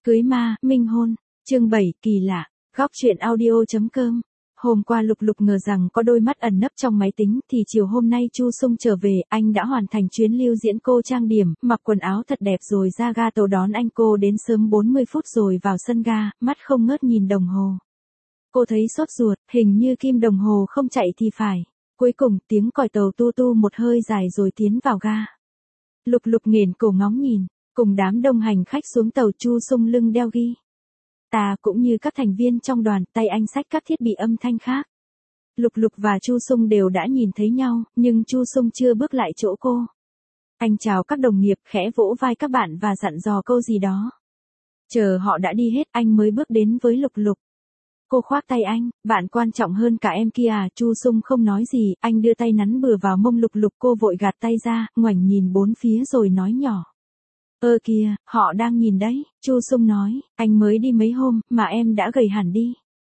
Cưới ma, minh hôn. Chương 7, kỳ lạ. Góc truyện audio.com. Hôm qua Lục Lục ngờ rằng có đôi mắt ẩn nấp trong máy tính thì chiều hôm nay Chu Sung trở về, anh đã hoàn thành chuyến lưu diễn cô trang điểm, mặc quần áo thật đẹp rồi ra ga tàu đón anh. Cô đến sớm 40 phút rồi vào sân ga, mắt không ngớt nhìn đồng hồ. Cô thấy sốt ruột, hình như kim đồng hồ không chạy thì phải. Cuối cùng tiếng còi tàu tu tu một hơi dài rồi tiến vào ga. Lục Lục nghển cổ ngóng nhìn, cùng đám đông hành khách xuống tàu. Chu Sung lưng đeo ghi ta cũng như các thành viên trong đoàn, tay anh xách các thiết bị âm thanh khác. Lục Lục và Chu Sung đều đã nhìn thấy nhau, nhưng Chu Sung chưa bước lại chỗ cô. Anh chào các đồng nghiệp, khẽ vỗ vai các bạn và dặn dò câu gì đó. Chờ họ đã đi hết, anh mới bước đến với Lục Lục. Cô khoác tay anh, bạn quan trọng hơn cả em kia à? Chu Sung không nói gì, anh đưa tay nắn bừa vào mông Lục Lục. Cô vội gạt tay ra, ngoảnh nhìn bốn phía rồi nói nhỏ. Kìa, họ đang nhìn đấy. Chu Sung nói, anh mới đi mấy hôm, mà em đã gầy hẳn đi.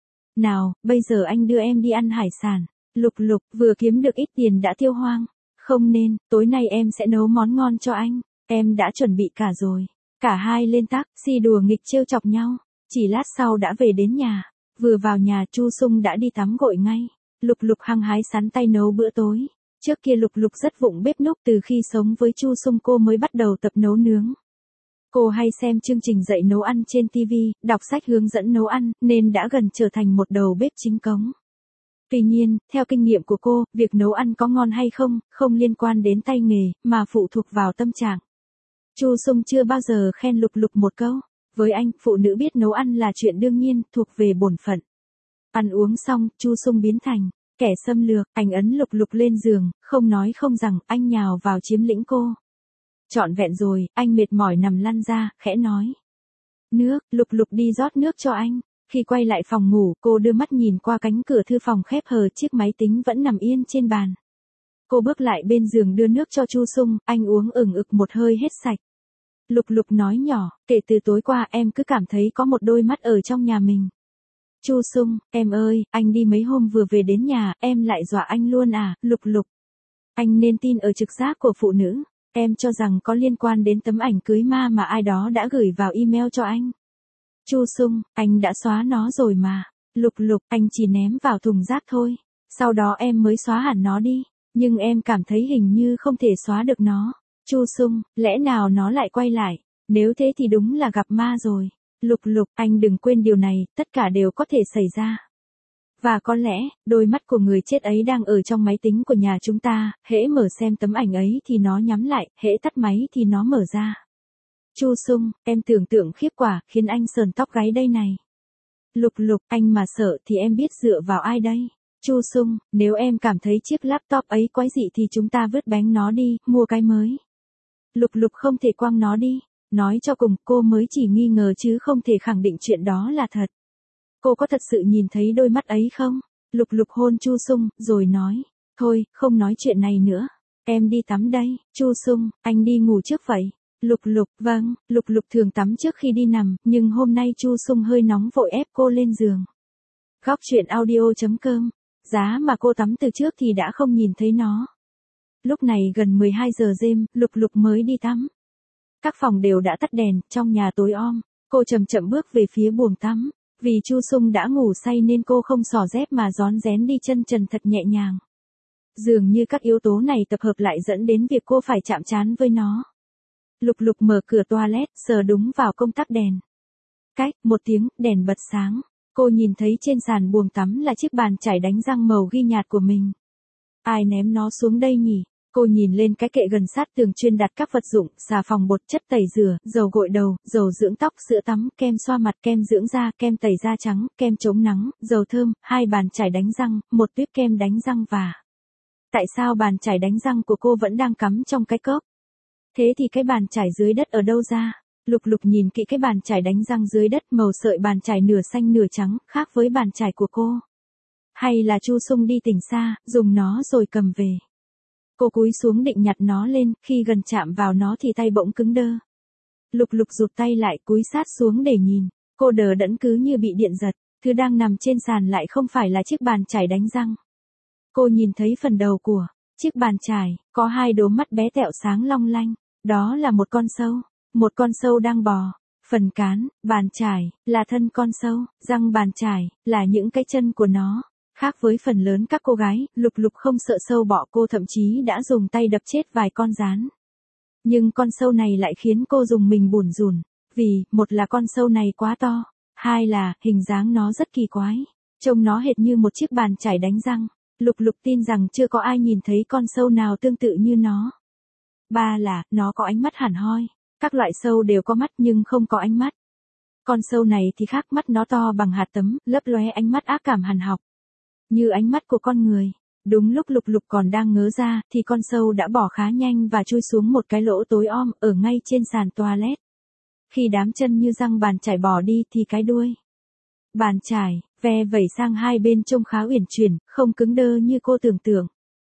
Nào, bây giờ anh đưa em đi ăn hải sản. Lục Lục, vừa kiếm được ít tiền đã tiêu hoang. Không nên, tối nay em sẽ nấu món ngon cho anh. Em đã chuẩn bị cả rồi. Cả hai lên taxi đùa nghịch trêu chọc nhau. Chỉ lát sau đã về đến nhà. Vừa vào nhà Chu Sung đã đi tắm gội ngay. Lục Lục hăng hái sắn tay nấu bữa tối. Trước kia Lục Lục rất vụng bếp núc, từ khi sống với Chu Sung cô mới bắt đầu tập nấu nướng. Cô hay xem chương trình dạy nấu ăn trên TV, đọc sách hướng dẫn nấu ăn, nên đã gần trở thành một đầu bếp chính cống. Tuy nhiên, theo kinh nghiệm của cô, việc nấu ăn có ngon hay không, không liên quan đến tay nghề, mà phụ thuộc vào tâm trạng. Chu Sung chưa bao giờ khen Lục Lục một câu. Với anh, phụ nữ biết nấu ăn là chuyện đương nhiên, thuộc về bổn phận. Ăn uống xong, Chu Sung biến thành kẻ xâm lược, anh ấn Lục Lục lên giường, không nói không rằng, anh nhào vào chiếm lĩnh cô. Trọn vẹn rồi, anh mệt mỏi nằm lăn ra, khẽ nói. Nước. Lục Lục đi rót nước cho anh. Khi quay lại phòng ngủ, cô đưa mắt nhìn qua cánh cửa thư phòng khép hờ, chiếc máy tính vẫn nằm yên trên bàn. Cô bước lại bên giường đưa nước cho Chu Sung, anh uống ửng ực một hơi hết sạch. Lục Lục nói nhỏ, kể từ tối qua em cứ cảm thấy có một đôi mắt ở trong nhà mình. Chu Sung, em ơi, anh đi mấy hôm vừa về đến nhà, em lại dọa anh luôn à? Lục Lục. Anh nên tin ở trực giác của phụ nữ. Em cho rằng có liên quan đến tấm ảnh cưới ma mà ai đó đã gửi vào email cho anh. Chu Sung, anh đã xóa nó rồi mà. Lục Lục, anh chỉ ném vào thùng rác thôi. Sau đó em mới xóa hẳn nó đi. Nhưng em cảm thấy hình như không thể xóa được nó. Chu Sung, lẽ nào nó lại quay lại? Nếu thế thì đúng là gặp ma rồi. Lục Lục, anh đừng quên điều này, tất cả đều có thể xảy ra. Và có lẽ, đôi mắt của người chết ấy đang ở trong máy tính của nhà chúng ta, hễ mở xem tấm ảnh ấy thì nó nhắm lại, hễ tắt máy thì nó mở ra. Chu Sung, em tưởng tượng khiếp quả, khiến anh sờn tóc gáy đây này. Lục Lục, anh mà sợ thì em biết dựa vào ai đây? Chu Sung, nếu em cảm thấy chiếc laptop ấy quái dị thì chúng ta vứt bánh nó đi, mua cái mới. Lục Lục không thể quăng nó đi. Nói cho cùng, cô mới chỉ nghi ngờ chứ không thể khẳng định chuyện đó là thật. Cô có thật sự nhìn thấy đôi mắt ấy không? Lục Lục hôn Chu Sung, rồi nói. Thôi, không nói chuyện này nữa. Em đi tắm đây. Chu Sung, anh đi ngủ trước vậy. Lục Lục, vâng. Lục Lục thường tắm trước khi đi nằm, nhưng hôm nay Chu Sung hơi nóng vội ép cô lên giường. Góc truyện audio.com. Giá mà cô tắm từ trước thì đã không nhìn thấy nó. Lúc này gần 12 giờ đêm, Lục Lục mới đi tắm. Các phòng đều đã tắt đèn, trong nhà tối om. Cô chậm chậm bước về phía buồng tắm. Vì Chu Sung đã ngủ say nên cô không xỏ dép mà rón rén đi chân trần thật nhẹ nhàng. Dường như các yếu tố này tập hợp lại dẫn đến việc cô phải chạm trán với nó. Lục Lục mở cửa toilet, sờ đúng vào công tắc đèn. Cách, một tiếng, đèn bật sáng. Cô nhìn thấy trên sàn buồng tắm là chiếc bàn chải đánh răng màu ghi nhạt của mình. Ai ném nó xuống đây nhỉ? Cô nhìn lên cái kệ gần sát tường chuyên đặt các vật dụng, xà phòng bột, chất tẩy rửa, dầu gội đầu, dầu dưỡng tóc, sữa tắm, kem xoa mặt, kem dưỡng da, kem tẩy da trắng, kem chống nắng, dầu thơm, 2 bàn chải đánh răng, 1 tuyếp kem đánh răng và... Tại sao bàn chải đánh răng của cô vẫn đang cắm trong cái cốc? Thế thì cái bàn chải dưới đất ở đâu ra? Lục Lục nhìn kỹ cái bàn chải đánh răng dưới đất, màu sợi bàn chải nửa xanh nửa trắng, khác với bàn chải của cô. Hay là Chu Sung đi tỉnh xa, dùng nó rồi cầm về. Cô cúi xuống định nhặt nó lên, khi gần chạm vào nó thì tay bỗng cứng đơ. Lục Lục rụt tay lại, cúi sát xuống để nhìn. Cô đờ đẫn cứ như bị điện giật, thứ đang nằm trên sàn lại không phải là chiếc bàn chải đánh răng. Cô nhìn thấy phần đầu của chiếc bàn chải, có 2 đốm mắt bé tẹo sáng long lanh. Đó là một con sâu đang bò. Phần cán, bàn chải, là thân con sâu, răng bàn chải, là những cái chân của nó. Khác với phần lớn các cô gái, Lục Lục không sợ sâu bọ, cô thậm chí đã dùng tay đập chết vài con gián. Nhưng con sâu này lại khiến cô dùng mình bủn rủn, vì, một là con sâu này quá to, hai là, hình dáng nó rất kỳ quái. Trông nó hệt như một chiếc bàn chải đánh răng. Lục Lục tin rằng chưa có ai nhìn thấy con sâu nào tương tự như nó. Ba là, nó có ánh mắt hẳn hoi. Các loại sâu đều có mắt nhưng không có ánh mắt. Con sâu này thì khác, mắt nó to bằng hạt tấm, lấp lóe ánh mắt ác cảm hằn học. Như ánh mắt của con người. Đúng lúc Lục Lục còn đang ngớ ra, thì con sâu đã bỏ khá nhanh và chui xuống một cái lỗ tối om, ở ngay trên sàn toilet. Khi đám chân như răng bàn chải bỏ đi thì cái đuôi bàn chải, ve vẩy sang hai bên trông khá uyển chuyển, không cứng đơ như cô tưởng tượng.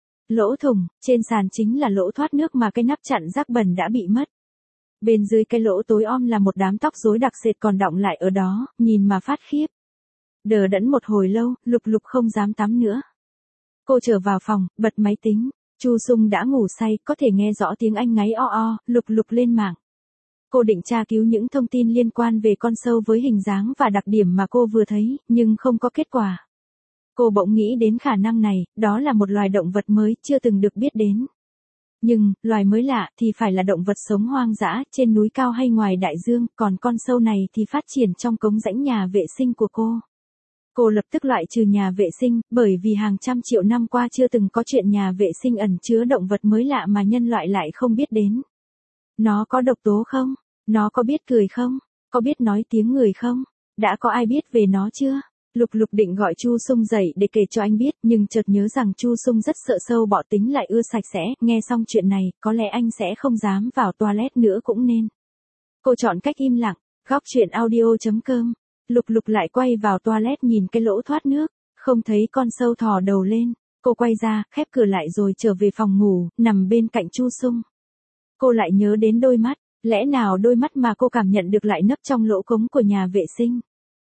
Lỗ thủng, trên sàn chính là lỗ thoát nước mà cái nắp chặn rác bẩn đã bị mất. Bên dưới cái lỗ tối om là một đám tóc rối đặc sệt còn đọng lại ở đó, nhìn mà phát khiếp. Đờ đẫn một hồi lâu, Lục Lục không dám tắm nữa. Cô trở vào phòng, bật máy tính. Chu Sung đã ngủ say, có thể nghe rõ tiếng anh ngáy o o. Lục Lục lên mạng. Cô định tra cứu những thông tin liên quan về con sâu với hình dáng và đặc điểm mà cô vừa thấy, nhưng không có kết quả. Cô bỗng nghĩ đến khả năng này, đó là một loài động vật mới chưa từng được biết đến. Nhưng, loài mới lạ thì phải là động vật sống hoang dã, trên núi cao hay ngoài đại dương, còn con sâu này thì phát triển trong cống rãnh nhà vệ sinh của cô. Cô lập tức loại trừ nhà vệ sinh, bởi vì hàng trăm triệu năm qua chưa từng có chuyện nhà vệ sinh ẩn chứa động vật mới lạ mà nhân loại lại không biết đến. Nó có độc tố không? Nó có biết cười không? Có biết nói tiếng người không? Đã có ai biết về nó chưa? Lục Lục định gọi Chu Sung dậy để kể cho anh biết, nhưng chợt nhớ rằng Chu Sung rất sợ sâu bọ, tính lại ưa sạch sẽ, nghe xong chuyện này, có lẽ anh sẽ không dám vào toilet nữa cũng nên. Cô chọn cách im lặng. Góc truyện audio.com. Lục Lục lại quay vào toilet nhìn cái lỗ thoát nước, không thấy con sâu thò đầu lên. Cô quay ra, khép cửa lại rồi trở về phòng ngủ, nằm bên cạnh Chu Sung. Cô lại nhớ đến đôi mắt, lẽ nào đôi mắt mà cô cảm nhận được lại nấp trong lỗ cống của nhà vệ sinh.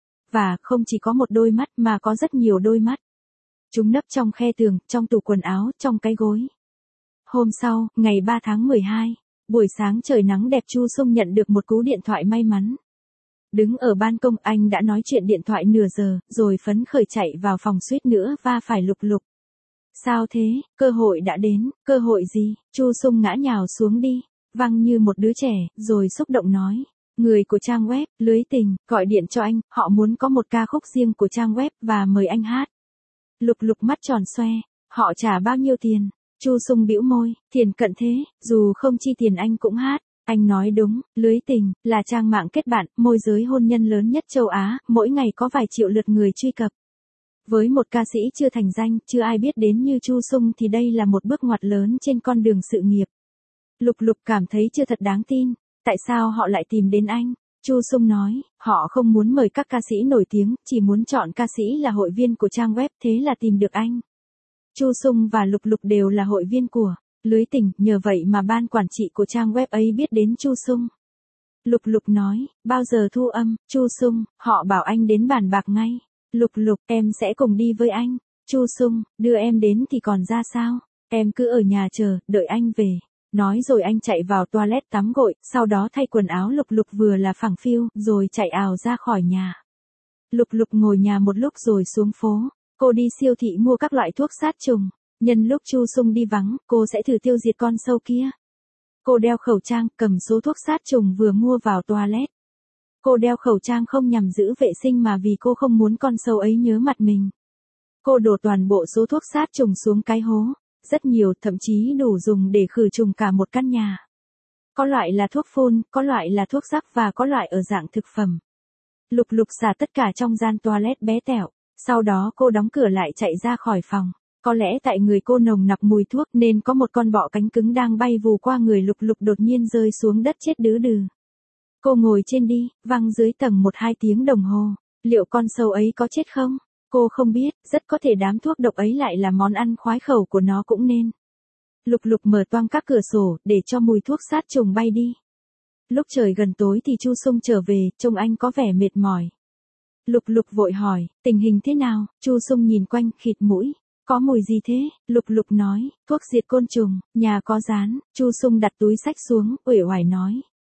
Và không chỉ có một đôi mắt mà có rất nhiều đôi mắt. Chúng nấp trong khe tường, trong tủ quần áo, trong cái gối. Hôm sau, ngày 3 tháng 12, buổi sáng trời nắng đẹp, Chu Sung nhận được một cú điện thoại may mắn. Đứng ở ban công, anh đã nói chuyện điện thoại nửa giờ, rồi phấn khởi chạy vào phòng suýt nữa va phải Lục Lục. Sao thế, cơ hội đã đến, cơ hội gì? Chu Sung ngã nhào xuống đi, văng như một đứa trẻ, rồi xúc động nói. Người của trang web, lưới tình, gọi điện cho anh, họ muốn có một ca khúc riêng của trang web và mời anh hát. Lục Lục mắt tròn xoe, họ trả bao nhiêu tiền? Chu Sung bĩu môi, tiền cận thế, dù không chi tiền anh cũng hát. Anh nói đúng, lưới tình, là trang mạng kết bạn, môi giới hôn nhân lớn nhất châu Á, mỗi ngày có vài triệu lượt người truy cập. Với một ca sĩ chưa thành danh, chưa ai biết đến như Chu Sung thì đây là một bước ngoặt lớn trên con đường sự nghiệp. Lục Lục cảm thấy chưa thật đáng tin. Tại sao họ lại tìm đến anh? Chu Sung nói, họ không muốn mời các ca sĩ nổi tiếng, chỉ muốn chọn ca sĩ là hội viên của trang web, thế là tìm được anh. Chu Sung và Lục Lục đều là hội viên của lưới tình, nhờ vậy mà ban quản trị của trang web ấy biết đến Chu Sung. Lục Lục nói, bao giờ thu âm? Chu Sung, họ bảo anh đến bàn bạc ngay. Lục Lục, em sẽ cùng đi với anh. Chu Sung, đưa em đến thì còn ra sao? Em cứ ở nhà chờ, đợi anh về. Nói rồi anh chạy vào toilet tắm gội, sau đó thay quần áo. Lục Lục vừa là phẳng phiu, rồi chạy ào ra khỏi nhà. Lục Lục ngồi nhà một lúc rồi xuống phố. Cô đi siêu thị mua các loại thuốc sát trùng. Nhân lúc Chu Sung đi vắng, cô sẽ thử tiêu diệt con sâu kia. Cô đeo khẩu trang, cầm số thuốc sát trùng vừa mua vào toilet. Cô đeo khẩu trang không nhằm giữ vệ sinh mà vì cô không muốn con sâu ấy nhớ mặt mình. Cô đổ toàn bộ số thuốc sát trùng xuống cái hố. Rất nhiều, thậm chí đủ dùng để khử trùng cả một căn nhà. Có loại là thuốc phun, có loại là thuốc sắc và có loại ở dạng thực phẩm. Lục Lục xả tất cả trong gian toilet bé tẹo. Sau đó cô đóng cửa lại chạy ra khỏi phòng. Có lẽ tại người cô nồng nặc mùi thuốc nên có một con bọ cánh cứng đang bay vù qua người Lục Lục đột nhiên rơi xuống đất chết đứ đừ. Cô ngồi trên đi, văng dưới tầng 1-2 tiếng đồng hồ. Liệu con sâu ấy có chết không? Cô không biết, rất có thể đám thuốc độc ấy lại là món ăn khoái khẩu của nó cũng nên. Lục Lục mở toang các cửa sổ, để cho mùi thuốc sát trùng bay đi. Lúc trời gần tối thì Chu Sung trở về, trông anh có vẻ mệt mỏi. Lục Lục vội hỏi, tình hình thế nào? Chu Sung nhìn quanh, khịt mũi. Có mùi gì thế? Lục Lục nói, thuốc diệt côn trùng, nhà có gián. Chu Sung đặt túi xách xuống, uể oải nói.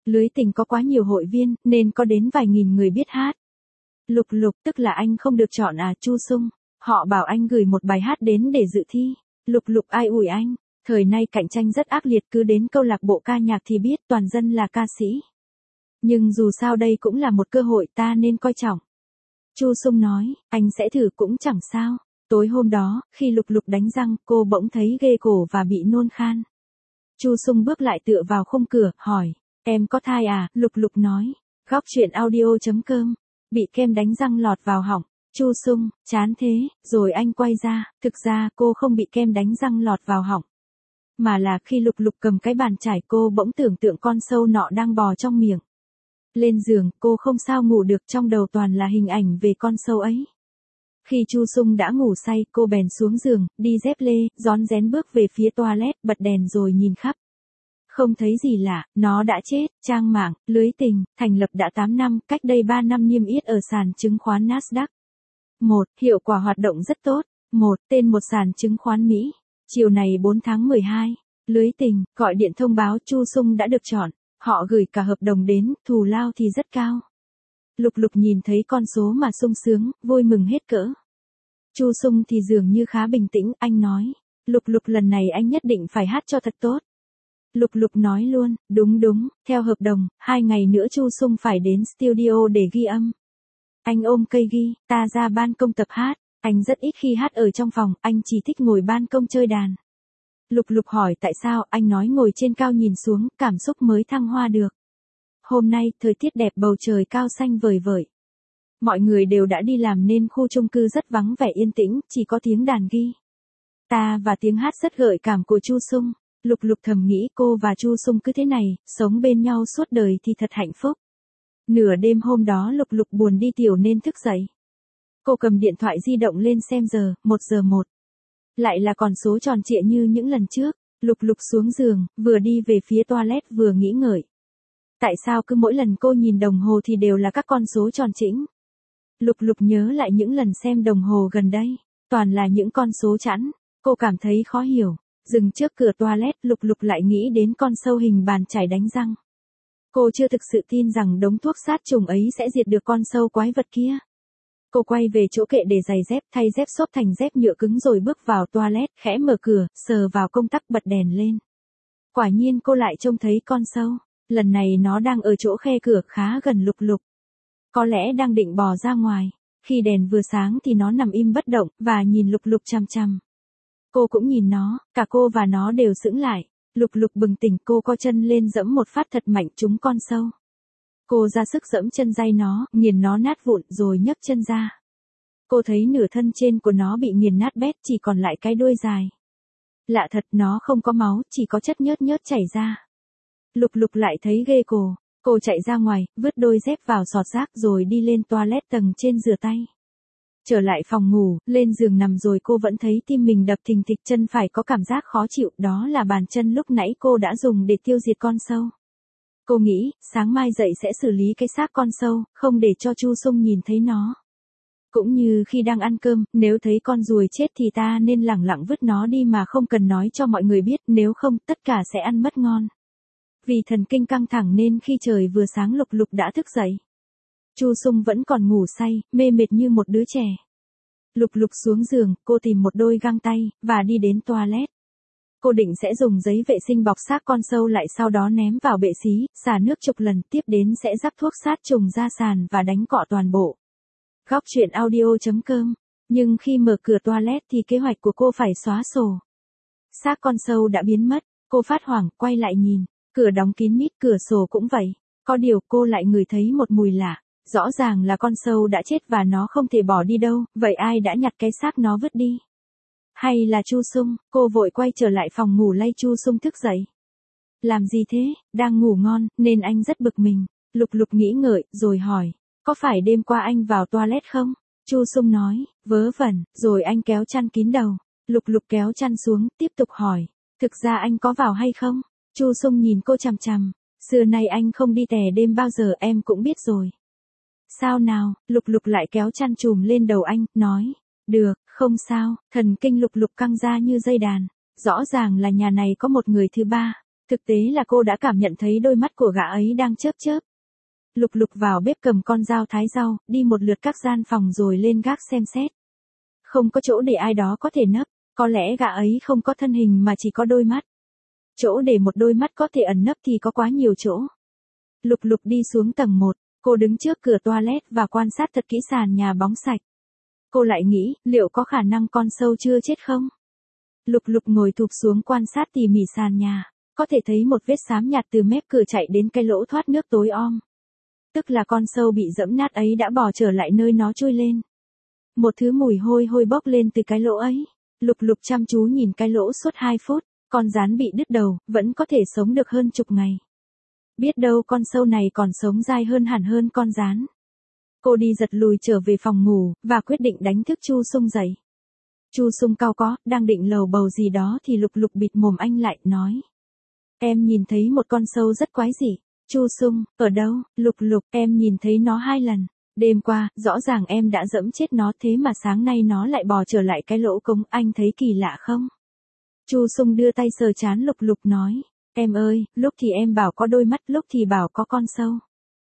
Lưới tình có quá nhiều hội viên, nên có đến vài nghìn người biết hát. Lục Lục, tức là anh không được chọn à? Chu Sung, họ bảo anh gửi một bài hát đến để dự thi. Lục Lục ai ủi anh, thời nay cạnh tranh rất ác liệt, cứ đến câu lạc bộ ca nhạc thì biết toàn dân là ca sĩ. Nhưng dù sao đây cũng là một cơ hội ta nên coi trọng. Chu Sung nói, anh sẽ thử cũng chẳng sao. Tối hôm đó, khi Lục Lục đánh răng, cô bỗng thấy ghê cổ và bị nôn khan. Chu Sung bước lại tựa vào khung cửa, hỏi, em có thai à? Lục Lục nói, góc chuyện audio.com, bị kem đánh răng lọt vào họng. Chu Sung, chán thế, rồi anh quay ra, thực ra cô không bị kem đánh răng lọt vào họng. Mà là khi Lục Lục cầm cái bàn chải cô bỗng tưởng tượng con sâu nọ đang bò trong miệng. Lên giường, cô không sao ngủ được, trong đầu toàn là hình ảnh về con sâu ấy. Khi Chu Sung đã ngủ say, cô bèn xuống giường, đi dép lê, rón rén bước về phía toilet, bật đèn rồi nhìn khắp. Không thấy gì lạ, nó đã chết. Trang mạng, lưới tình, thành lập đã 8 năm, cách đây 3 năm niêm yết ở sàn chứng khoán Nasdaq. 1. Hiệu quả hoạt động rất tốt. 1. Tên một sàn chứng khoán Mỹ. Chiều này 4 tháng 12, lưới tình, gọi điện thông báo Chu Sung đã được chọn. Họ gửi cả hợp đồng đến, thù lao thì rất cao. Lục Lục nhìn thấy con số mà sung sướng, vui mừng hết cỡ. Chu Sung thì dường như khá bình tĩnh, anh nói, Lục Lục lần này anh nhất định phải hát cho thật tốt. Lục Lục nói luôn, đúng, theo hợp đồng, 2 ngày nữa Chu Sung phải đến studio để ghi âm. Anh ôm cây ghi, ta ra ban công tập hát, anh rất ít khi hát ở trong phòng, anh chỉ thích ngồi ban công chơi đàn. Lục Lục hỏi tại sao, anh nói ngồi trên cao nhìn xuống, cảm xúc mới thăng hoa được. Hôm nay, thời tiết đẹp, bầu trời cao xanh vời vợi. Mọi người đều đã đi làm nên khu chung cư rất vắng vẻ yên tĩnh, chỉ có tiếng đàn ghi. Ta và tiếng hát rất gợi cảm của Chu Sung. Lục Lục thầm nghĩ cô và Chu Sung cứ thế này, sống bên nhau suốt đời thì thật hạnh phúc. Nửa đêm hôm đó Lục Lục buồn đi tiểu nên thức dậy. Cô cầm điện thoại di động lên xem giờ, 1 giờ 1. Lại là con số tròn trịa như những lần trước. Lục Lục xuống giường, vừa đi về phía toilet vừa nghĩ ngợi. Tại sao cứ mỗi lần cô nhìn đồng hồ thì đều là các con số tròn chỉnh? Lục Lục nhớ lại những lần xem đồng hồ gần đây, toàn là những con số chẵn. Cô cảm thấy khó hiểu. Dừng trước cửa toilet, Lục Lục lại nghĩ đến con sâu hình bàn chải đánh răng. Cô chưa thực sự tin rằng đống thuốc sát trùng ấy sẽ diệt được con sâu quái vật kia. Cô quay về chỗ kệ để giày dép, thay dép xốp thành dép nhựa cứng rồi bước vào toilet, khẽ mở cửa, sờ vào công tắc, bật đèn lên. Quả nhiên cô lại trông thấy con sâu. Lần này nó đang ở chỗ khe cửa khá gần Lục Lục. Có lẽ đang định bò ra ngoài. Khi đèn vừa sáng thì nó nằm im bất động, và nhìn Lục Lục chằm chằm. Cô cũng nhìn nó, cả cô và nó đều sững lại. Lục Lục bừng tỉnh, cô co chân lên giẫm một phát thật mạnh trúng con sâu. Cô ra sức giẫm chân day nó, nghiền nó nát vụn rồi nhấc chân ra. Cô thấy nửa thân trên của nó bị nghiền nát bét, chỉ còn lại cái đuôi dài. Lạ thật, nó không có máu, chỉ có chất nhớt nhớt chảy ra. Lục Lục lại thấy ghê cổ. Cô chạy ra ngoài, vứt đôi dép vào sọt rác rồi đi lên toilet tầng trên rửa tay. Trở lại phòng ngủ, lên giường nằm rồi cô vẫn thấy tim mình đập thình thịch, chân phải có cảm giác khó chịu, đó là bàn chân lúc nãy cô đã dùng để tiêu diệt con sâu. Cô nghĩ, sáng mai dậy sẽ xử lý cái xác con sâu, không để cho Chu Sung nhìn thấy nó. Cũng như khi đang ăn cơm, nếu thấy con ruồi chết thì ta nên lẳng lặng vứt nó đi mà không cần nói cho mọi người biết, nếu không, tất cả sẽ ăn mất ngon. Vì thần kinh căng thẳng nên khi trời vừa sáng Lục Lục đã thức dậy. Chu Sung vẫn còn ngủ say, mê mệt như một đứa trẻ. Lục Lục xuống giường, cô tìm một đôi găng tay, và đi đến toilet. Cô định sẽ dùng giấy vệ sinh bọc xác con sâu lại, sau đó ném vào bệ xí, xả nước chục lần, tiếp đến sẽ rắc thuốc sát trùng ra sàn và đánh cọ toàn bộ. Góc chuyện audio.com. Nhưng khi mở cửa toilet thì kế hoạch của cô phải xóa sổ. Xác con sâu đã biến mất, cô phát hoảng, quay lại nhìn. Cửa đóng kín mít, cửa sổ cũng vậy. Có điều cô lại ngửi thấy một mùi lạ. Rõ ràng là con sâu đã chết và nó không thể bỏ đi đâu, vậy ai đã nhặt cái xác nó vứt đi? Hay là Chu Sung? Cô vội quay trở lại phòng ngủ lay Chu Sung thức dậy. Làm gì thế? Đang ngủ ngon, nên anh rất bực mình. Lục Lục nghĩ ngợi, rồi hỏi. Có phải đêm qua anh vào toilet không? Chu Sung nói, vớ vẩn, rồi anh kéo chăn kín đầu. Lục Lục kéo chăn xuống, tiếp tục hỏi. Thực ra anh có vào hay không? Chu Sung nhìn cô chằm chằm. Xưa nay anh không đi tè đêm bao giờ, em cũng biết rồi. Sao nào? Lục Lục lại kéo chăn trùm lên đầu anh, nói. Được, không sao. Thần kinh Lục Lục căng ra như dây đàn. Rõ ràng là nhà này có một người thứ ba. Thực tế là cô đã cảm nhận thấy đôi mắt của gã ấy đang chớp chớp. Lục Lục vào bếp cầm con dao thái rau, đi một lượt các gian phòng rồi lên gác xem xét. Không có chỗ để ai đó có thể nấp, có lẽ gã ấy không có thân hình mà chỉ có đôi mắt. Chỗ để một đôi mắt có thể ẩn nấp thì có quá nhiều chỗ. Lục Lục đi xuống tầng 1, cô đứng trước cửa toilet và quan sát thật kỹ sàn nhà bóng sạch. Cô lại nghĩ, liệu có khả năng con sâu chưa chết không? Lục Lục ngồi thụp xuống quan sát tỉ mỉ sàn nhà, có thể thấy một vết xám nhạt từ mép cửa chạy đến cái lỗ thoát nước tối om. Tức là con sâu bị dẫm nát ấy đã bò trở lại nơi nó chui lên. Một thứ mùi hôi hôi bốc lên từ cái lỗ ấy. Lục Lục chăm chú nhìn cái lỗ suốt 2 phút, con gián bị đứt đầu, vẫn có thể sống được hơn chục ngày. Biết đâu con sâu này còn sống dai hơn hẳn hơn con gián. Cô đi giật lùi trở về phòng ngủ, và quyết định đánh thức Chu Sung dậy. Chu Sung cau có, đang định lầu bầu gì đó thì Lục Lục bịt mồm anh lại, nói. Em nhìn thấy một con sâu rất quái dị. Chu Sung, ở đâu? Lục Lục, em nhìn thấy nó 2 lần. Đêm qua, rõ ràng em đã dẫm chết nó thế mà sáng nay nó lại bò trở lại cái lỗ cống, anh thấy kỳ lạ không? Chu Sung đưa tay sờ trán Lục Lục nói. Em ơi, lúc thì em bảo có đôi mắt, lúc thì bảo có con sâu.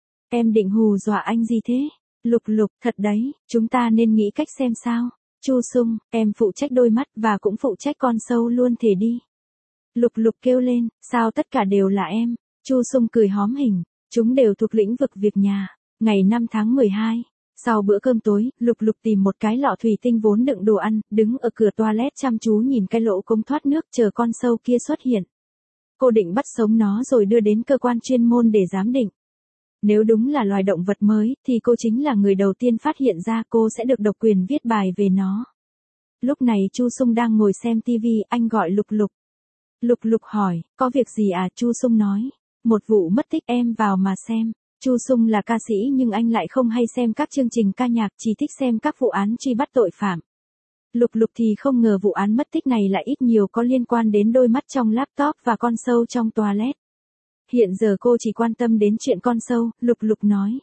Em định hù dọa anh gì thế? Lục Lục, thật đấy, chúng ta nên nghĩ cách xem sao. Chu Sung, em phụ trách đôi mắt và cũng phụ trách con sâu luôn thể đi. Lục Lục kêu lên, sao tất cả đều là em? Chu Sung cười hóm hỉnh, chúng đều thuộc lĩnh vực việc nhà. Ngày 5 tháng 12, sau bữa cơm tối, Lục Lục tìm một cái lọ thủy tinh vốn đựng đồ ăn, đứng ở cửa toilet chăm chú nhìn cái lỗ cống thoát nước chờ con sâu kia xuất hiện. Cô định bắt sống nó rồi đưa đến cơ quan chuyên môn để giám định. Nếu đúng là loài động vật mới, thì cô chính là người đầu tiên phát hiện ra, cô sẽ được độc quyền viết bài về nó. Lúc này Chu Sung đang ngồi xem tivi, anh gọi Lục Lục. Lục Lục hỏi, có việc gì à? Chu Sung nói, một vụ mất tích, em vào mà xem. Chu Sung là ca sĩ nhưng anh lại không hay xem các chương trình ca nhạc, chỉ thích xem các vụ án truy bắt tội phạm. Lục Lục thì không ngờ vụ án mất tích này lại ít nhiều có liên quan đến đôi mắt trong laptop và con sâu trong toilet. Hiện giờ cô chỉ quan tâm đến chuyện con sâu, Lục Lục nói.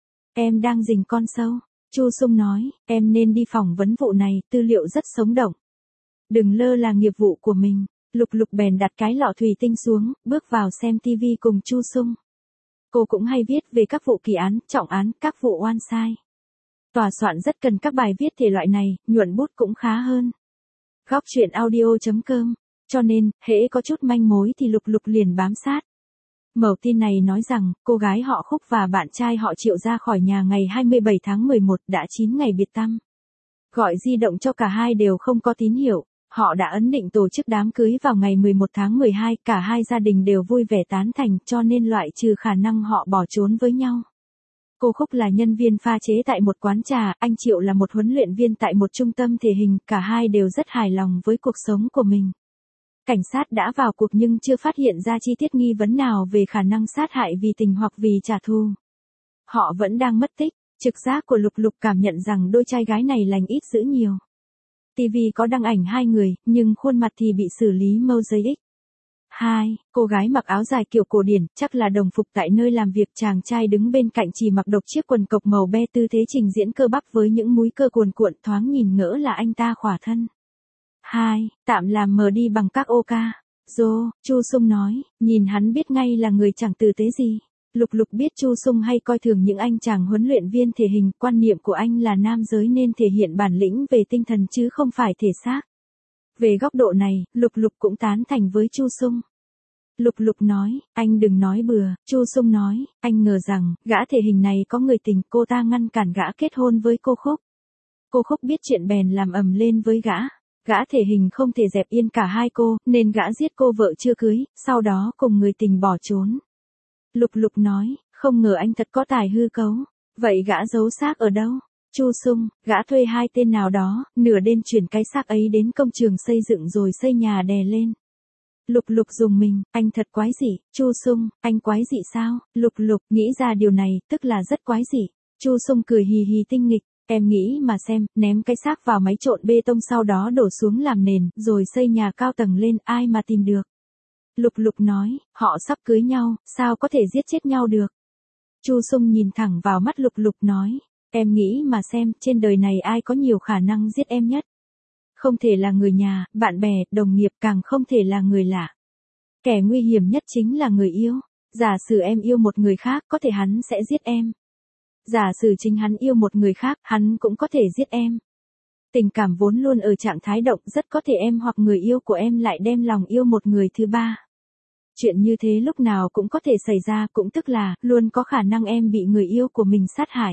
Em đang rình con sâu. Chu Sung nói, em nên đi phỏng vấn vụ này, tư liệu rất sống động. Đừng lơ là nghiệp vụ của mình. Lục Lục bèn đặt cái lọ thủy tinh xuống, bước vào xem tivi cùng Chu Sung. Cô cũng hay viết về các vụ kỳ án, trọng án, các vụ oan sai. Tòa soạn rất cần các bài viết thể loại này, nhuận bút cũng khá hơn. Góc truyện audio.com. Cho nên, hễ có chút manh mối thì Lục Lục liền bám sát. Mẩu tin này nói rằng, cô gái họ Khúc và bạn trai họ Triệu ra khỏi nhà ngày 27 tháng 11, đã 9 ngày biệt tăm. Gọi di động cho cả hai đều không có tín hiệu. Họ đã ấn định tổ chức đám cưới vào ngày 11 tháng 12, cả hai gia đình đều vui vẻ tán thành, cho nên loại trừ khả năng họ bỏ trốn với nhau. Cô Khúc là nhân viên pha chế tại một quán trà, anh Triệu là một huấn luyện viên tại một trung tâm thể hình, cả hai đều rất hài lòng với cuộc sống của mình. Cảnh sát đã vào cuộc nhưng chưa phát hiện ra chi tiết nghi vấn nào về khả năng sát hại vì tình hoặc vì trả thù. Họ vẫn đang mất tích, trực giác của Lục Lục cảm nhận rằng đôi trai gái này lành ít dữ nhiều. TV có đăng ảnh hai người, nhưng khuôn mặt thì bị xử lý mosaic. 2. Cô gái mặc áo dài kiểu cổ điển, chắc là đồng phục tại nơi làm việc, chàng trai đứng bên cạnh chỉ mặc độc chiếc quần cộc màu be, tư thế trình diễn cơ bắp với những múi cơ cuồn cuộn, thoáng nhìn ngỡ là anh ta khỏa thân. 2. Tạm làm mờ đi bằng các ô ca. Dô, Chu Sung nói, nhìn hắn biết ngay là người chẳng tử tế gì. Lục Lục biết Chu Sung hay coi thường những anh chàng huấn luyện viên thể hình, quan niệm của anh là nam giới nên thể hiện bản lĩnh về tinh thần chứ không phải thể xác. Về góc độ này, Lục Lục cũng tán thành với Chu Sung. Lục Lục nói, anh đừng nói bừa. Chu Sung nói, anh ngờ rằng, gã thể hình này có người tình, cô ta ngăn cản gã kết hôn với cô Khúc. Cô Khúc biết chuyện bèn làm ầm lên với gã. Gã thể hình không thể dẹp yên cả hai cô, nên gã giết cô vợ chưa cưới, sau đó cùng người tình bỏ trốn. Lục Lục nói, không ngờ anh thật có tài hư cấu. Vậy gã giấu xác ở đâu? Chu Sung, gã thuê hai tên nào đó, nửa đêm chuyển cái xác ấy đến công trường xây dựng rồi xây nhà đè lên. Lục Lục dùng mình, anh thật quái dị. Chu Sung, anh quái dị sao? Lục Lục nghĩ ra điều này, tức là rất quái dị. Chu Sung cười hì hì tinh nghịch. Em nghĩ mà xem, ném cái xác vào máy trộn bê tông sau đó đổ xuống làm nền, rồi xây nhà cao tầng lên, ai mà tìm được. Lục Lục nói, họ sắp cưới nhau, sao có thể giết chết nhau được. Chu Sung nhìn thẳng vào mắt Lục Lục nói, em nghĩ mà xem, trên đời này ai có nhiều khả năng giết em nhất. Không thể là người nhà, bạn bè, đồng nghiệp, càng không thể là người lạ. Kẻ nguy hiểm nhất chính là người yêu. Giả sử em yêu một người khác, có thể hắn sẽ giết em. Giả sử chính hắn yêu một người khác, hắn cũng có thể giết em. Tình cảm vốn luôn ở trạng thái động, rất có thể em hoặc người yêu của em lại đem lòng yêu một người thứ ba. Chuyện như thế lúc nào cũng có thể xảy ra, cũng tức là, luôn có khả năng em bị người yêu của mình sát hại.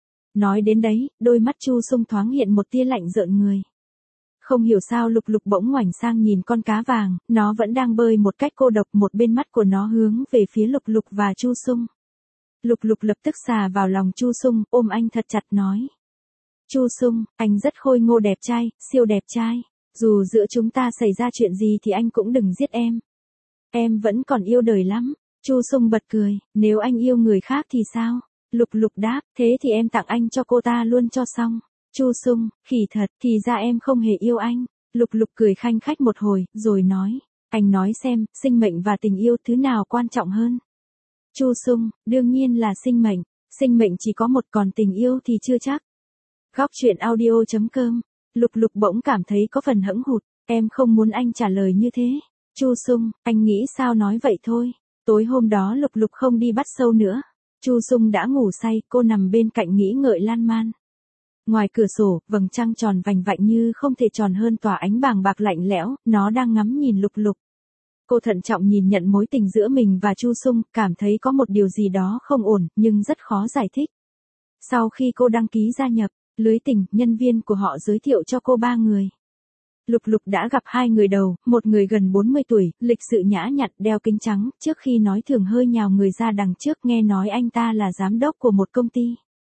Nói đến đấy, đôi mắt Chu Sung thoáng hiện một tia lạnh rợn người. Không hiểu sao Lục Lục bỗng ngoảnh sang nhìn con cá vàng, nó vẫn đang bơi một cách cô độc, một bên mắt của nó hướng về phía Lục Lục và Chu Sung. Lục Lục lập tức xà vào lòng Chu Sung, ôm anh thật chặt nói. Chu Sung, anh rất khôi ngô đẹp trai, siêu đẹp trai. Dù giữa chúng ta xảy ra chuyện gì thì anh cũng đừng giết em. Em vẫn còn yêu đời lắm. Chu Sung bật cười, nếu anh yêu người khác thì sao? Lục Lục đáp, thế thì em tặng anh cho cô ta luôn cho xong. Chu Sung, khỉ thật, thì ra em không hề yêu anh. Lục Lục cười khanh khách một hồi, rồi nói, anh nói xem, sinh mệnh và tình yêu thứ nào quan trọng hơn? Chu Sung, đương nhiên là sinh mệnh chỉ có một, còn tình yêu thì chưa chắc. Góc truyện audio.com, Lục Lục bỗng cảm thấy có phần hững hụt, em không muốn anh trả lời như thế. Chu Sung, anh nghĩ sao nói vậy thôi. Tối hôm đó Lục Lục không đi bắt sâu nữa. Chu Sung đã ngủ say, cô nằm bên cạnh nghĩ ngợi lan man. Ngoài cửa sổ, vầng trăng tròn vành vạnh như không thể tròn hơn tỏa ánh bàng bạc lạnh lẽo, nó đang ngắm nhìn Lục Lục. Cô thận trọng nhìn nhận mối tình giữa mình và Chu Sung, cảm thấy có một điều gì đó không ổn, nhưng rất khó giải thích. Sau khi cô đăng ký gia nhập lưới tình, nhân viên của họ giới thiệu cho cô 3 người. Lục Lục đã gặp 2 người đầu, một người gần 40 tuổi, lịch sự nhã nhặn, đeo kính trắng, trước khi nói thường hơi nhào người ra đằng trước, nghe nói anh ta là giám đốc của một công ty.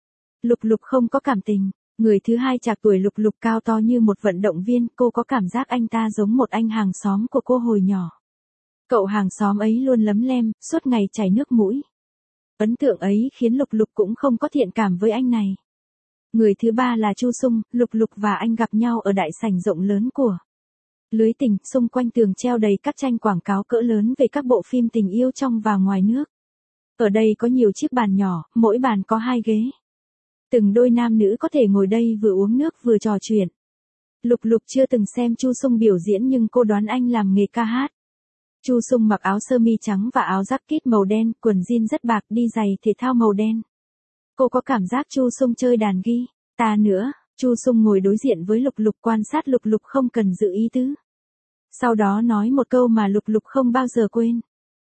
Lục Lục không có cảm tình. Người thứ hai trạc tuổi Lục Lục, cao to như một vận động viên, cô có cảm giác anh ta giống một anh hàng xóm của cô hồi nhỏ. Cậu hàng xóm ấy luôn lấm lem, suốt ngày chảy nước mũi. Ấn tượng ấy khiến Lục Lục cũng không có thiện cảm với anh này. Người thứ ba là Chu Sung, Lục Lục và anh gặp nhau ở đại sảnh rộng lớn của lưới tình, xung quanh tường treo đầy các tranh quảng cáo cỡ lớn về các bộ phim tình yêu trong và ngoài nước. Ở đây có nhiều chiếc bàn nhỏ, mỗi bàn có 2 ghế. Từng đôi nam nữ có thể ngồi đây vừa uống nước vừa trò chuyện. Lục Lục chưa từng xem Chu Sung biểu diễn nhưng cô đoán anh làm nghề ca hát. Chu Sung mặc áo sơ mi trắng và áo jacket màu đen, quần jean rất bạc, đi giày thể thao màu đen. Cô có cảm giác Chu Sung chơi đàn guitar nữa. Chu Sung ngồi đối diện với Lục Lục, quan sát Lục Lục không cần giữ ý tứ. Sau đó nói một câu mà Lục Lục không bao giờ quên.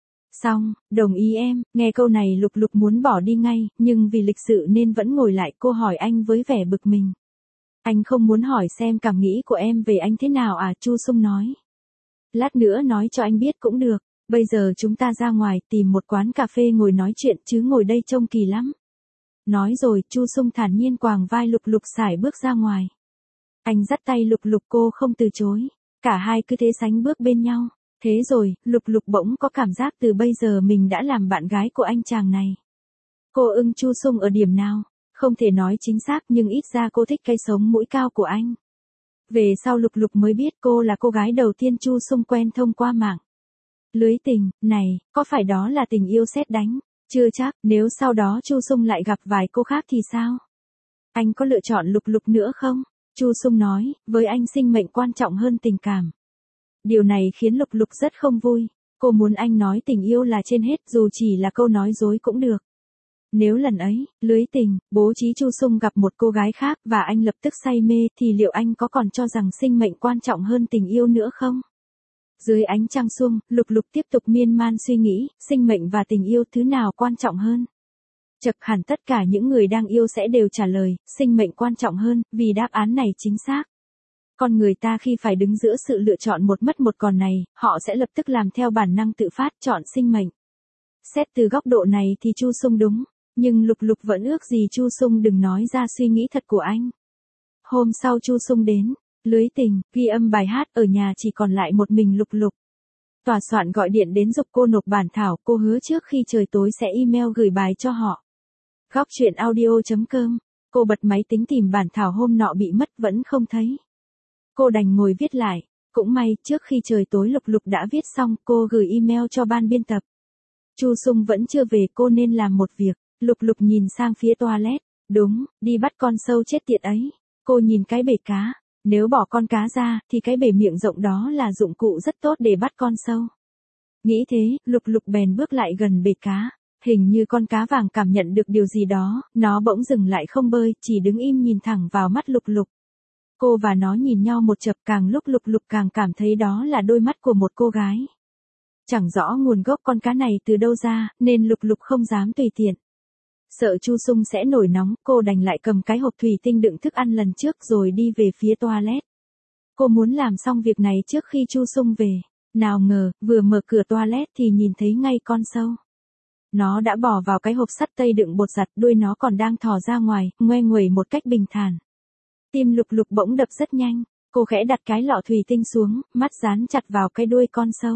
Xong, đồng ý em. Nghe câu này Lục Lục muốn bỏ đi ngay, nhưng vì lịch sự nên vẫn ngồi lại. Cô hỏi anh với vẻ bực mình. Anh không muốn hỏi xem cảm nghĩ của em về anh thế nào à? Chu Sung nói. Lát nữa nói cho anh biết cũng được. Bây giờ chúng ta ra ngoài tìm một quán cà phê ngồi nói chuyện, chứ ngồi đây trông kỳ lắm. Nói rồi, Chu Sung thản nhiên quàng vai Lục Lục sải bước ra ngoài. Anh dắt tay Lục Lục, cô không từ chối. Cả hai cứ thế sánh bước bên nhau. Thế rồi, Lục Lục bỗng có cảm giác từ bây giờ mình đã làm bạn gái của anh chàng này. Cô ưng Chu Sung ở điểm nào? Không thể nói chính xác nhưng ít ra cô thích cái sống mũi cao của anh. Về sau Lục Lục mới biết cô là cô gái đầu tiên Chu Sung quen thông qua mạng lưới tình. Này, có phải đó là tình yêu sét đánh? Chưa chắc, nếu sau đó Chu Sung lại gặp vài cô khác thì sao? Anh có lựa chọn Lục Lục nữa không? Chu Sung nói, với anh sinh mệnh quan trọng hơn tình cảm. Điều này khiến Lục Lục rất không vui. Cô muốn anh nói tình yêu là trên hết, dù chỉ là câu nói dối cũng được. Nếu lần ấy, lưới tình, bố trí Chu Sung gặp một cô gái khác và anh lập tức say mê thì liệu anh có còn cho rằng sinh mệnh quan trọng hơn tình yêu nữa không? Dưới ánh trăng xuông, Lục Lục tiếp tục miên man suy nghĩ, sinh mệnh và tình yêu thứ nào quan trọng hơn? Chật hẳn tất cả những người đang yêu sẽ đều trả lời, sinh mệnh quan trọng hơn, vì đáp án này chính xác. Con người ta khi phải đứng giữa sự lựa chọn một mất một còn này, họ sẽ lập tức làm theo bản năng tự phát chọn sinh mệnh. Xét từ góc độ này thì Chu Sung đúng, nhưng Lục Lục vẫn ước gì Chu Sung đừng nói ra suy nghĩ thật của anh. Hôm sau Chu Sung đến lưới tình, ghi âm bài hát, ở nhà chỉ còn lại một mình Lục Lục. Tòa soạn gọi điện đến giục cô nộp bản thảo, cô hứa trước khi trời tối sẽ email gửi bài cho họ. Góc truyện audio.com, cô bật máy tính tìm bản thảo hôm nọ bị mất vẫn không thấy. Cô đành ngồi viết lại, cũng may trước khi trời tối Lục Lục đã viết xong, cô gửi email cho ban biên tập. Chu Sung vẫn chưa về, cô nên làm một việc. Lục Lục nhìn sang phía toilet, đúng, đi bắt con sâu chết tiệt ấy. Cô nhìn cái bể cá, nếu bỏ con cá ra thì cái bể miệng rộng đó là dụng cụ rất tốt để bắt con sâu. Nghĩ thế, Lục Lục bèn bước lại gần bể cá. Hình như con cá vàng cảm nhận được điều gì đó, nó bỗng dừng lại không bơi, chỉ đứng im nhìn thẳng vào mắt Lục Lục. Cô và nó nhìn nhau một chập, càng lúc Lục Lục càng cảm thấy đó là đôi mắt của một cô gái. Chẳng rõ nguồn gốc con cá này từ đâu ra, nên Lục Lục không dám tùy tiện. Sợ Chu Sung sẽ nổi nóng, cô đành lại cầm cái hộp thủy tinh đựng thức ăn lần trước rồi đi về phía toilet. Cô muốn làm xong việc này trước khi Chu Sung về. Nào ngờ, vừa mở cửa toilet thì nhìn thấy ngay con sâu. Nó đã bỏ vào cái hộp sắt tây đựng bột giặt, đuôi nó còn đang thò ra ngoài, ngoe nguẩy một cách bình thản. Tim Lục Lục bỗng đập rất nhanh, cô khẽ đặt cái lọ thủy tinh xuống, mắt dán chặt vào cái đuôi con sâu.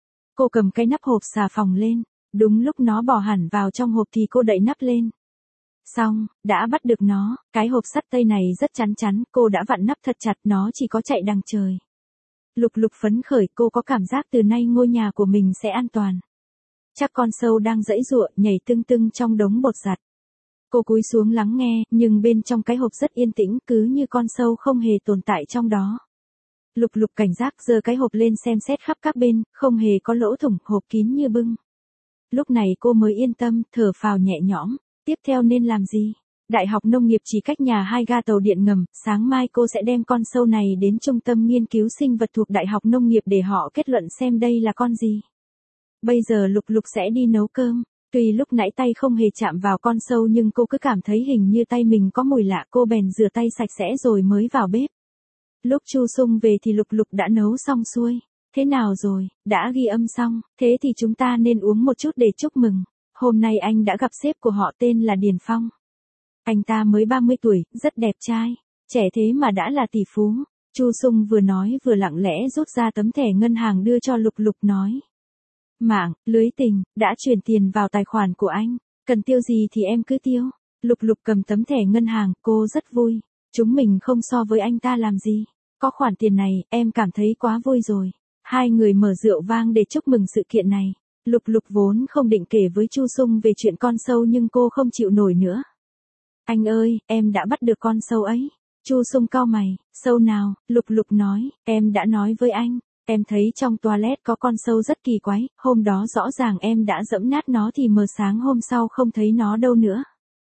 Cô cầm cái nắp hộp xà phòng lên, đúng lúc nó bỏ hẳn vào trong hộp thì cô đậy nắp lên. Xong, đã bắt được nó, cái hộp sắt tây này rất chắn chắn, cô đã vặn nắp thật chặt, nó chỉ có chạy đằng trời. Lục Lục phấn khởi, cô có cảm giác từ nay ngôi nhà của mình sẽ an toàn. Chắc con sâu đang giãy giụa, nhảy tưng tưng trong đống bột giặt. Cô cúi xuống lắng nghe, nhưng bên trong cái hộp rất yên tĩnh, cứ như con sâu không hề tồn tại trong đó. Lục Lục cảnh giác giơ cái hộp lên xem xét khắp các bên, không hề có lỗ thủng, hộp kín như bưng. Lúc này cô mới yên tâm, thở phào nhẹ nhõm. Tiếp theo nên làm gì? Đại học Nông nghiệp chỉ cách nhà 2 ga tàu điện ngầm, sáng mai cô sẽ đem con sâu này đến Trung tâm Nghiên cứu Sinh vật thuộc Đại học Nông nghiệp để họ kết luận xem đây là con gì. Bây giờ Lục Lục sẽ đi nấu cơm. Tuy lúc nãy tay không hề chạm vào con sâu nhưng cô cứ cảm thấy hình như tay mình có mùi lạ, cô bèn rửa tay sạch sẽ rồi mới vào bếp. Lúc Chu Sung về thì Lục Lục đã nấu xong xuôi. Thế nào rồi, đã ghi âm xong, thế thì chúng ta nên uống một chút để chúc mừng. Hôm nay anh đã gặp sếp của họ tên là Điền Phong. Anh ta mới 30 tuổi, rất đẹp trai. Trẻ thế mà đã là tỷ phú. Chu Sung vừa nói vừa lặng lẽ rút ra tấm thẻ ngân hàng đưa cho Lục Lục nói. Mạng, lưới tình, đã chuyển tiền vào tài khoản của anh. Cần tiêu gì thì em cứ tiêu. Lục Lục cầm tấm thẻ ngân hàng, cô rất vui. Chúng mình không so với anh ta làm gì. Có khoản tiền này, em cảm thấy quá vui rồi. Hai người mở rượu vang để chúc mừng sự kiện này. Lục Lục vốn không định kể với Chu Sung về chuyện con sâu nhưng cô không chịu nổi nữa. Anh ơi, em đã bắt được con sâu ấy. Chu Sung cau mày, sâu nào? Lục Lục nói, em đã nói với anh. Em thấy trong toilet có con sâu rất kỳ quái, hôm đó rõ ràng em đã giẫm nát nó thì mờ sáng hôm sau không thấy nó đâu nữa.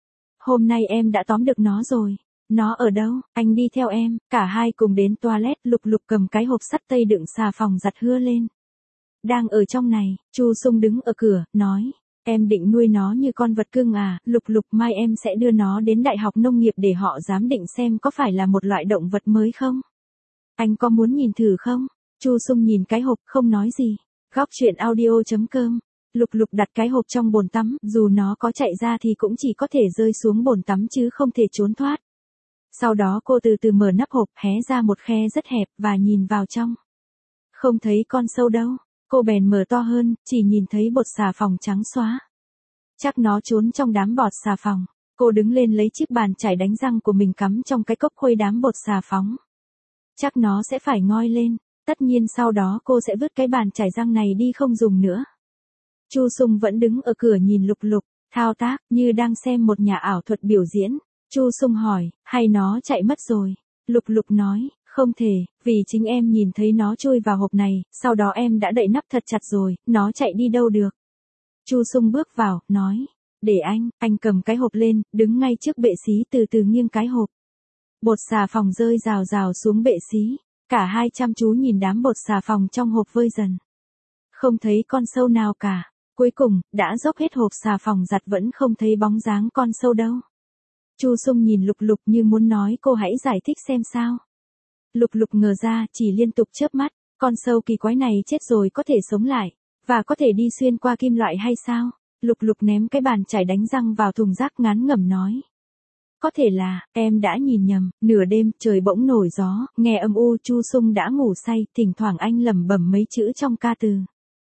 Hôm nay em đã tóm được nó rồi. Nó ở đâu? Anh đi theo em. Cả hai cùng đến toilet, Lục Lục cầm cái hộp sắt tây đựng xà phòng giặt hưa lên. Đang ở trong này, Chu Sung đứng ở cửa, nói. Em định nuôi nó như con vật cưng à? Lục Lục, mai em sẽ đưa nó đến Đại học Nông nghiệp để họ giám định xem có phải là một loại động vật mới không? Anh có muốn nhìn thử không? Chu Sung nhìn cái hộp không nói gì. Góc truyện audio.com. Lục Lục đặt cái hộp trong bồn tắm, dù nó có chạy ra thì cũng chỉ có thể rơi xuống bồn tắm chứ không thể trốn thoát. Sau đó cô từ từ mở nắp hộp, hé ra một khe rất hẹp và nhìn vào trong. Không thấy con sâu đâu. Cô bèn mở to hơn, chỉ nhìn thấy bột xà phòng trắng xóa. Chắc nó trốn trong đám bọt xà phòng. Cô đứng lên lấy chiếc bàn chải đánh răng của mình cắm trong cái cốc khuấy đám bột xà phóng. Chắc nó sẽ phải ngoi lên. Tất nhiên sau đó cô sẽ vứt cái bàn chải răng này đi không dùng nữa. Chu Sung vẫn đứng ở cửa nhìn Lục Lục, thao tác như đang xem một nhà ảo thuật biểu diễn. Chu Sung hỏi, hay nó chạy mất rồi? Lục Lục nói, không thể, vì chính em nhìn thấy nó chui vào hộp này, sau đó em đã đậy nắp thật chặt rồi, nó chạy đi đâu được. Chu Sung bước vào, nói, để anh cầm cái hộp lên, đứng ngay trước bệ xí từ từ nghiêng cái hộp. Bột xà phòng rơi rào rào xuống bệ xí, cả hai chăm chú nhìn đám bột xà phòng trong hộp vơi dần. Không thấy con sâu nào cả, cuối cùng, đã dốc hết hộp xà phòng giặt vẫn không thấy bóng dáng con sâu đâu. Chu Sung nhìn Lục Lục như muốn nói cô hãy giải thích xem sao. Lục Lục ngờ ra, chỉ liên tục chớp mắt, con sâu kỳ quái này chết rồi có thể sống lại, và có thể đi xuyên qua kim loại hay sao? Lục Lục ném cái bàn chải đánh răng vào thùng rác ngán ngẩm nói. Có thể là, em đã nhìn nhầm. Nửa đêm, trời bỗng nổi gió, nghe âm u. Chu Sung đã ngủ say, thỉnh thoảng anh lẩm bẩm mấy chữ trong ca từ.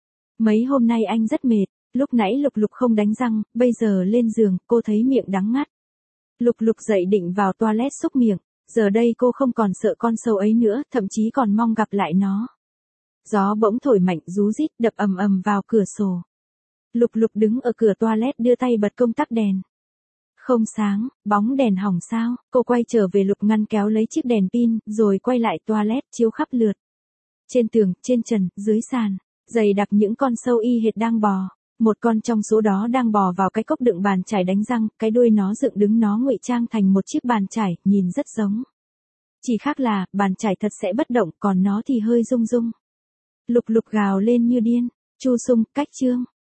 Mấy hôm nay anh rất mệt, lúc nãy Lục Lục không đánh răng, bây giờ lên giường, cô thấy miệng đắng ngắt. Lục Lục dậy định vào toilet xúc miệng, giờ đây cô không còn sợ con sâu ấy nữa, thậm chí còn mong gặp lại nó. Gió bỗng thổi mạnh rú rít đập ầm ầm vào cửa sổ. Lục Lục đứng ở cửa toilet đưa tay bật công tắc đèn. Không sáng, bóng đèn hỏng sao? Cô quay trở về Lục ngăn kéo lấy chiếc đèn pin, rồi quay lại toilet chiếu khắp lượt. Trên tường, trên trần, dưới sàn. Dày đặc những con sâu y hệt đang bò. Một con trong số đó đang bò vào cái cốc đựng bàn chải đánh răng, cái đuôi nó dựng đứng, nó ngụy trang thành một chiếc bàn chải, nhìn rất giống. Chỉ khác là, bàn chải thật sẽ bất động, còn nó thì hơi rung rung. Lục Lục gào lên như điên. Chu Sung, cách chương.